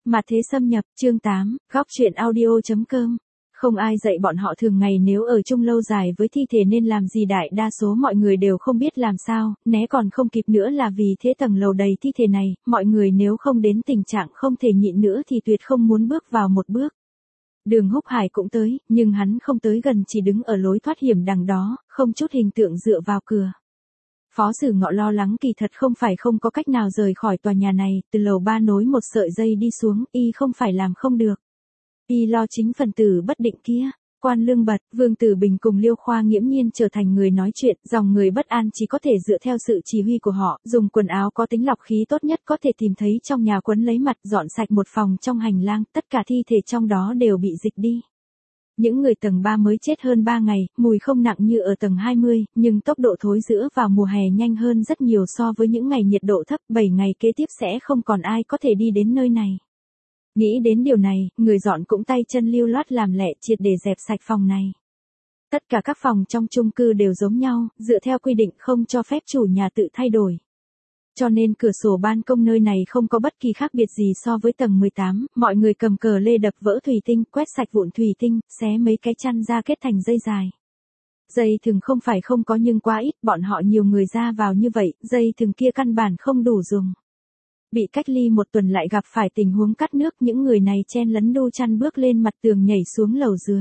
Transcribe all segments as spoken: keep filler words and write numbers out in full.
Mà thế xâm nhập, chương tám, góc truyện audio chấm com. Không ai dạy bọn họ thường ngày nếu ở chung lâu dài với thi thể nên làm gì, đại đa số mọi người đều không biết làm sao, né còn không kịp nữa là vì thế tầng lầu đầy thi thể này, mọi người nếu không đến tình trạng không thể nhịn nữa thì tuyệt không muốn bước vào một bước. Đường Húc Hải cũng tới, nhưng hắn không tới gần, chỉ đứng ở lối thoát hiểm đằng đó, không chút hình tượng dựa vào cửa. Phó Sử Ngọ lo lắng kỳ thật không phải không có cách nào rời khỏi tòa nhà này, từ lầu ba nối một sợi dây đi xuống, y không phải làm không được. Y lo chính phần tử bất định kia. Quan Lương Bật, Vương Tử Bình cùng Liêu Khoa nghiễm nhiên trở thành người nói chuyện, dòng người bất an chỉ có thể dựa theo sự chỉ huy của họ, dùng quần áo có tính lọc khí tốt nhất có thể tìm thấy trong nhà, quấn lấy mặt, dọn sạch một phòng trong hành lang, tất cả thi thể trong đó đều bị dịch đi. Những người tầng ba mới chết hơn ba ngày, mùi không nặng như ở tầng hai mươi, nhưng tốc độ thối rữa vào mùa hè nhanh hơn rất nhiều so với những ngày nhiệt độ thấp, bảy ngày kế tiếp sẽ không còn ai có thể đi đến nơi này. Nghĩ đến điều này, người dọn cũng tay chân lưu loát làm lẹ triệt để dẹp sạch phòng này. Tất cả các phòng trong chung cư đều giống nhau, dựa theo quy định không cho phép chủ nhà tự thay đổi. Cho nên cửa sổ ban công nơi này không có bất kỳ khác biệt gì so với tầng mười tám, mọi người cầm cờ lê đập vỡ thủy tinh, quét sạch vụn thủy tinh, xé mấy cái chăn ra kết thành dây dài. Dây thừng không phải không có nhưng quá ít, bọn họ nhiều người ra vào như vậy, dây thừng kia căn bản không đủ dùng. Bị cách ly một tuần lại gặp phải tình huống cắt nước, những người này chen lấn đu chăn bước lên mặt tường nhảy xuống lầu dưới.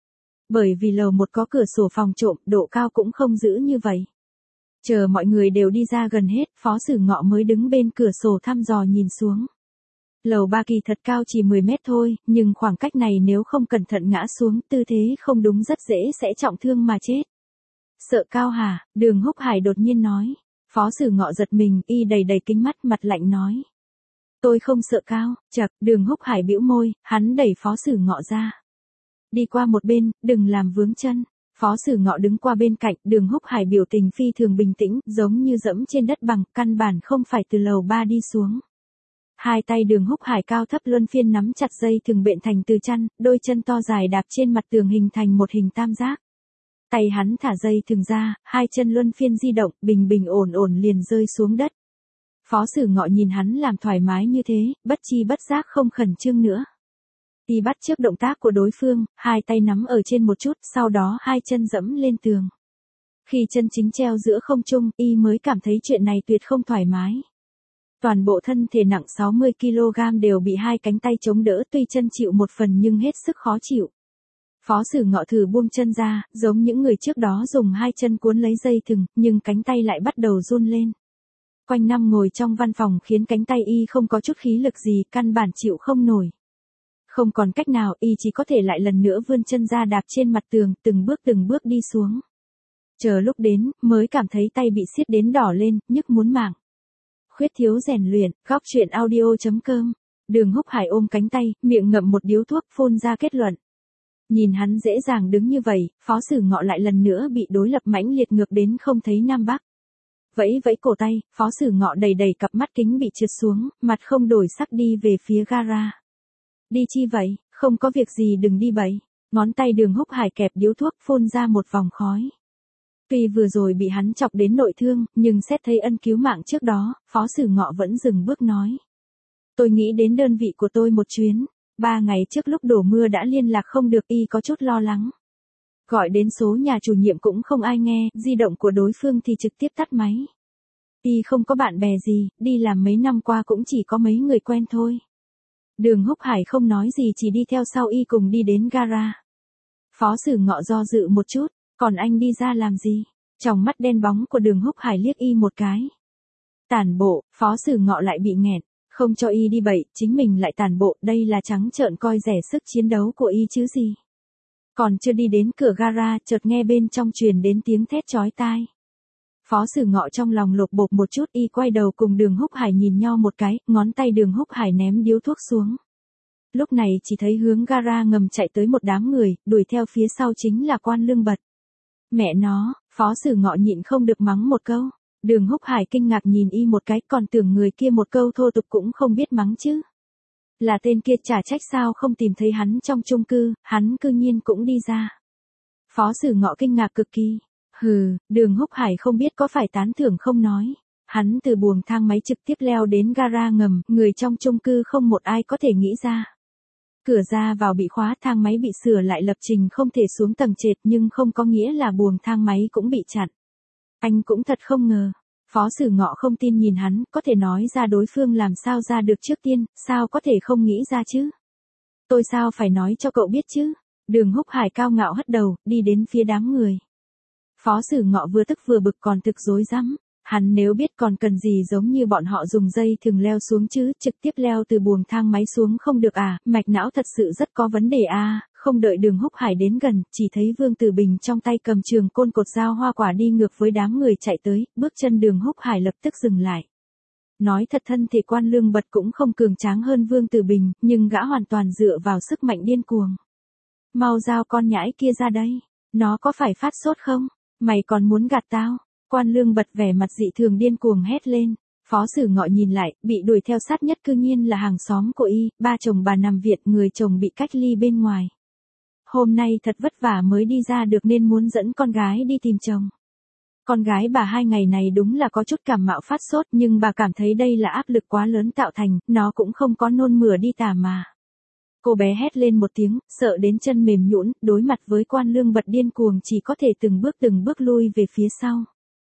Bởi vì lầu một có cửa sổ phòng trộm, độ cao cũng không giữ như vậy. Chờ mọi người đều đi ra gần hết, Phó Sử Ngọ mới đứng bên cửa sổ thăm dò nhìn xuống. Lầu ba kỳ thật cao chỉ mười mét thôi, nhưng khoảng cách này nếu không cẩn thận ngã xuống, tư thế không đúng rất dễ sẽ trọng thương mà chết. Sợ cao hả? Đường Húc Hải đột nhiên nói. Phó Sử Ngọ giật mình, y đầy đầy kính mắt, mặt lạnh nói. Tôi không sợ cao. Chậc, Đường Húc Hải bĩu môi, hắn đẩy Phó Sử Ngọ ra. Đi qua một bên, đừng làm vướng chân. Phó Sử Ngọ đứng qua bên cạnh, Đường Húc Hải biểu tình phi thường bình tĩnh, giống như dẫm trên đất bằng, căn bản không phải từ lầu ba đi xuống. Hai tay Đường Húc Hải cao thấp luân phiên nắm chặt dây thừng bện thành từ chăn, đôi chân to dài đạp trên mặt tường hình thành một hình tam giác. Tay hắn thả dây thừng ra, hai chân luân phiên di động, bình bình ổn ổn liền rơi xuống đất. Phó Sử Ngọ nhìn hắn làm thoải mái như thế, bất chi bất giác không khẩn trương nữa. Y bắt chước động tác của đối phương, hai tay nắm ở trên một chút, sau đó hai chân dẫm lên tường. Khi chân chính treo giữa không trung, y mới cảm thấy chuyện này tuyệt không thoải mái. Toàn bộ thân thể nặng sáu mươi ki lô gam đều bị hai cánh tay chống đỡ, tuy chân chịu một phần nhưng hết sức khó chịu. Phó Sử Ngọ thử buông chân ra, giống những người trước đó dùng hai chân cuốn lấy dây thừng, nhưng cánh tay lại bắt đầu run lên. Quanh năm ngồi trong văn phòng khiến cánh tay y không có chút khí lực gì, căn bản chịu không nổi. Không còn cách nào, y chỉ có thể lại lần nữa vươn chân ra đạp trên mặt tường, từng bước từng bước đi xuống. Chờ lúc đến, mới cảm thấy tay bị siết đến đỏ lên, nhức muốn mạng. Khuyết thiếu rèn luyện, góc truyện audio chấm com. Đường Húc Hải ôm cánh tay, miệng ngậm một điếu thuốc, phun ra kết luận. Nhìn hắn dễ dàng đứng như vậy, Phó Sử Ngọ lại lần nữa bị đối lập mãnh liệt ngược đến không thấy nam bắc. Vẫy vẫy cổ tay, Phó Sử Ngọ đầy đầy cặp mắt kính bị trượt xuống, mặt không đổi sắc đi về phía gara. Đi chi vậy, không có việc gì đừng đi bậy. Ngón tay Đường Húc Hải kẹp điếu thuốc, phun ra một vòng khói. Tuy vừa rồi bị hắn chọc đến nội thương, nhưng xét thấy ân cứu mạng trước đó, Phó Sử Ngọ vẫn dừng bước nói. Tôi nghĩ đến đơn vị của tôi một chuyến. Ba ngày trước lúc đổ mưa đã liên lạc không được, y có chút lo lắng. Gọi đến số nhà chủ nhiệm cũng không ai nghe, di động của đối phương thì trực tiếp tắt máy. Y không có bạn bè gì, đi làm mấy năm qua cũng chỉ có mấy người quen thôi. Đường Húc Hải không nói gì, chỉ đi theo sau y cùng đi đến gara. Phó Sử Ngọ do dự một chút, còn anh đi ra làm gì? Trong mắt đen bóng của Đường Húc Hải liếc y một cái. Tản bộ, Phó Sử Ngọ lại bị nghẹn. Không cho y đi bậy, chính mình lại tản bộ, đây là trắng trợn coi rẻ sức chiến đấu của y chứ gì. Còn chưa đi đến cửa gara, chợt nghe bên trong truyền đến tiếng thét chói tai. Phó Sử Ngọ trong lòng lột bột một chút, y quay đầu cùng Đường Húc Hải nhìn nhau một cái, ngón tay Đường Húc Hải ném điếu thuốc xuống. Lúc này chỉ thấy hướng gara ngầm chạy tới một đám người, đuổi theo phía sau chính là Quan Lương Bật. Mẹ nó, Phó Sử Ngọ nhịn không được mắng một câu. Đường Húc Hải kinh ngạc nhìn y một cái, còn tưởng người kia một câu thô tục cũng không biết mắng chứ. Là tên kia chả trách sao không tìm thấy hắn trong chung cư, hắn cư nhiên cũng đi ra. Phó Sử Ngọ kinh ngạc cực kỳ. Hừ, Đường Húc Hải không biết có phải tán thưởng không nói. hắn từ buồng thang máy trực tiếp leo đến gara ngầm, người trong chung cư không một ai có thể nghĩ ra. Cửa ra vào bị khóa, thang máy bị sửa lại lập trình không thể xuống tầng trệt nhưng không có nghĩa là buồng thang máy cũng bị chặn. Anh cũng thật không ngờ. Phó Sử Ngọ không tin nhìn hắn, có thể nói ra đối phương làm sao ra được trước tiên, sao có thể không nghĩ ra chứ? Tôi sao phải nói cho cậu biết chứ? Đường Húc Hải cao ngạo hất đầu, đi đến phía đám người. Phó Sử Ngọ vừa tức vừa bực còn thực rối rắm. Hắn nếu biết còn cần gì giống như bọn họ dùng dây thừng leo xuống chứ, trực tiếp leo từ buồng thang máy xuống không được à, mạch não thật sự rất có vấn đề à, không đợi Đường Húc Hải đến gần, chỉ thấy Vương Tử Bình trong tay cầm trường côn cột dao hoa quả đi ngược với đám người chạy tới, bước chân Đường Húc Hải lập tức dừng lại. Nói thật thân thể Quan Lương Bật cũng không cường tráng hơn Vương Tử Bình, nhưng gã hoàn toàn dựa vào sức mạnh điên cuồng. Mau giao con nhãi kia ra đây, nó có phải phát sốt không? Mày còn muốn gạt tao? Quan Lương Bật vẻ mặt dị thường điên cuồng hét lên. Phó Sử Ngọ nhìn lại, bị đuổi theo sát nhất cư nhiên là hàng xóm của y, ba chồng bà nằm viện, người chồng bị cách ly bên ngoài. Hôm nay thật vất vả mới đi ra được nên muốn dẫn con gái đi tìm chồng. Con gái bà hai ngày này đúng là có chút cảm mạo phát sốt nhưng bà cảm thấy đây là áp lực quá lớn tạo thành, nó cũng không có nôn mửa đi tả mà. Cô bé hét lên một tiếng, sợ đến chân mềm nhũn, đối mặt với Quan Lương Bật điên cuồng chỉ có thể từng bước từng bước lui về phía sau.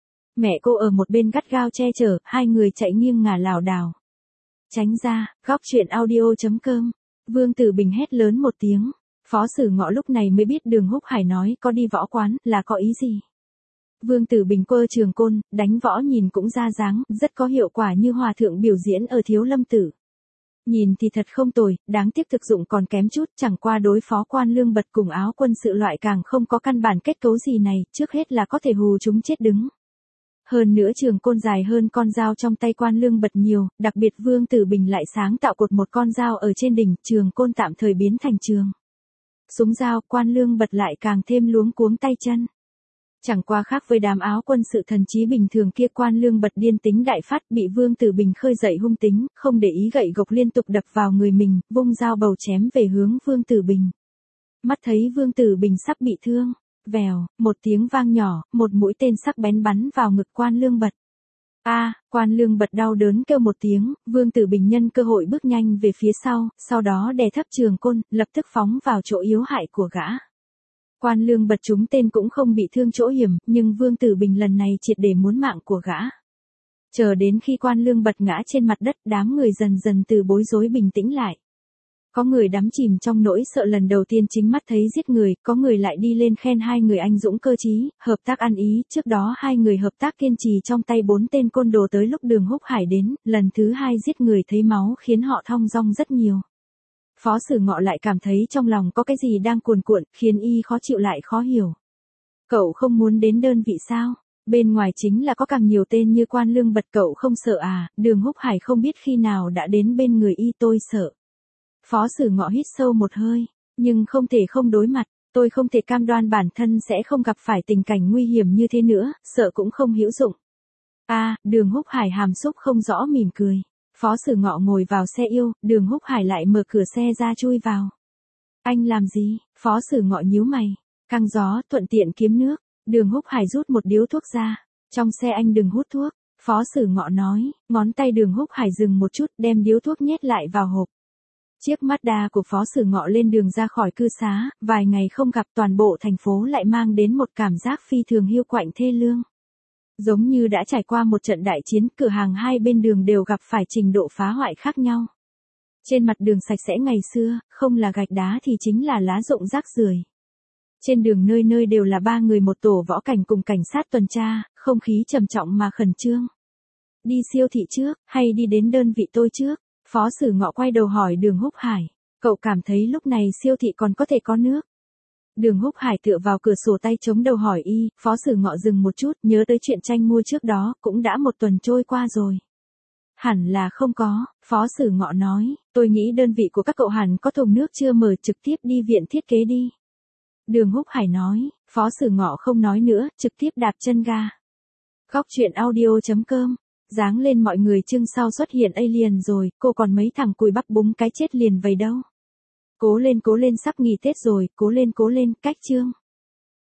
Mẹ cô ở một bên gắt gao che chở, hai người chạy nghiêng ngả lảo đảo. Tránh ra, góc truyện audio chấm com. Vương Tử Bình hét lớn một tiếng. Phó Sử Ngọ lúc này mới biết Đường Húc Hải nói có đi võ quán là có ý gì. Vương Tử Bình quơ trường côn, đánh võ nhìn cũng ra dáng, rất có hiệu quả như hòa thượng biểu diễn ở Thiếu Lâm Tử. Nhìn thì thật không tồi, đáng tiếc thực dụng còn kém chút, chẳng qua đối phó Quan Lương Bật cùng áo quân sự loại càng không có căn bản kết cấu gì này, trước hết là có thể hù chúng chết đứng. Hơn nữa trường côn dài hơn con dao trong tay Quan Lương Bật nhiều, đặc biệt Vương Tử Bình lại sáng tạo cột một con dao ở trên đỉnh, trường côn tạm thời biến thành trường súng dao, Quan Lương Bật lại càng thêm luống cuống tay chân. Chẳng qua khác với đám áo quân sự thần trí bình thường kia, Quan Lương Bật điên tính đại phát, bị Vương Tử Bình khơi dậy hung tính, không để ý gậy gộc liên tục đập vào người mình, vung dao bầu chém về hướng Vương Tử Bình. Mắt thấy Vương Tử Bình sắp bị thương, vèo, một tiếng vang nhỏ, một mũi tên sắc bén bắn vào ngực Quan Lương Bật. A, à, Quan Lương Bật đau đớn kêu một tiếng, Vương Tử Bình nhân cơ hội bước nhanh về phía sau, sau đó đè thấp trường côn, lập tức phóng vào chỗ yếu hại của gã. Quan Lương Bật trúng tên cũng không bị thương chỗ hiểm, nhưng Vương Tử Bình lần này triệt để muốn mạng của gã. Chờ đến khi Quan Lương Bật ngã trên mặt đất, đám người dần dần từ bối rối bình tĩnh lại. Có người đắm chìm trong nỗi sợ lần đầu tiên chính mắt thấy giết người, có người lại đi lên khen hai người anh dũng cơ trí, hợp tác ăn ý, trước đó hai người hợp tác kiên trì trong tay bốn tên côn đồ tới lúc Đường Húc Hải đến, lần thứ hai giết người thấy máu khiến họ thong dong rất nhiều. Phó Sử Ngọ lại cảm thấy trong lòng có cái gì đang cuồn cuộn, khiến y khó chịu lại khó hiểu. Cậu không muốn đến đơn vị sao? Bên ngoài chính là có càng nhiều tên như Quan Lương Bật, cậu không sợ à? Đường Húc Hải không biết khi nào đã đến bên người y. Tôi sợ. Phó Sử Ngọ hít sâu một hơi, nhưng không thể không đối mặt, tôi không thể cam đoan bản thân sẽ không gặp phải tình cảnh nguy hiểm như thế nữa, sợ cũng không hữu dụng. A, à, Đường Húc Hải hàm xúc không rõ mỉm cười. Phó Sử Ngọ ngồi vào xe yêu, Đường Húc Hải lại mở cửa xe ra chui vào. Anh làm gì? Phó Sử Ngọ nhíu mày. Căng gió, thuận tiện kiếm nước. Đường Húc Hải rút một điếu thuốc ra. Trong xe anh đừng hút thuốc. Phó Sử Ngọ nói, ngón tay Đường Húc Hải dừng một chút, đem điếu thuốc nhét lại vào hộp. Chiếc Mazda của Phó Sử Ngọ lên đường ra khỏi cư xá, vài ngày không gặp, toàn bộ thành phố lại mang đến một cảm giác phi thường hiu quạnh thê lương. Giống như đã trải qua một trận đại chiến, cửa hàng hai bên đường đều gặp phải trình độ phá hoại khác nhau. Trên mặt đường sạch sẽ ngày xưa, không là gạch đá thì chính là lá rụng rác rưởi. Trên đường nơi nơi đều là ba người một tổ võ cảnh cùng cảnh sát tuần tra, không khí trầm trọng mà khẩn trương. Đi siêu thị trước, hay đi đến đơn vị tôi trước? Phó Sử Ngọ quay đầu hỏi Đường Húc Hải, cậu cảm thấy lúc này siêu thị còn có thể có nước? Đường Húc Hải tựa vào cửa sổ tay chống đầu hỏi y. Phó Sử Ngọ dừng một chút, nhớ tới chuyện tranh mua trước đó, cũng đã một tuần trôi qua rồi. Hẳn là không có, Phó Sử Ngọ nói, tôi nghĩ đơn vị của các cậu hẳn có thùng nước chưa mở, trực tiếp đi viện thiết kế đi. Đường Húc Hải nói, Phó Sử Ngọ không nói nữa, trực tiếp đạp chân ga. Góc truyện audio chấm com. Dáng lên mọi người, chương sau xuất hiện alien rồi, cô còn mấy thằng cùi bắp búng cái chết liền vậy đâu. Cố lên cố lên, sắp nghỉ Tết rồi, cố lên cố lên, cách chương.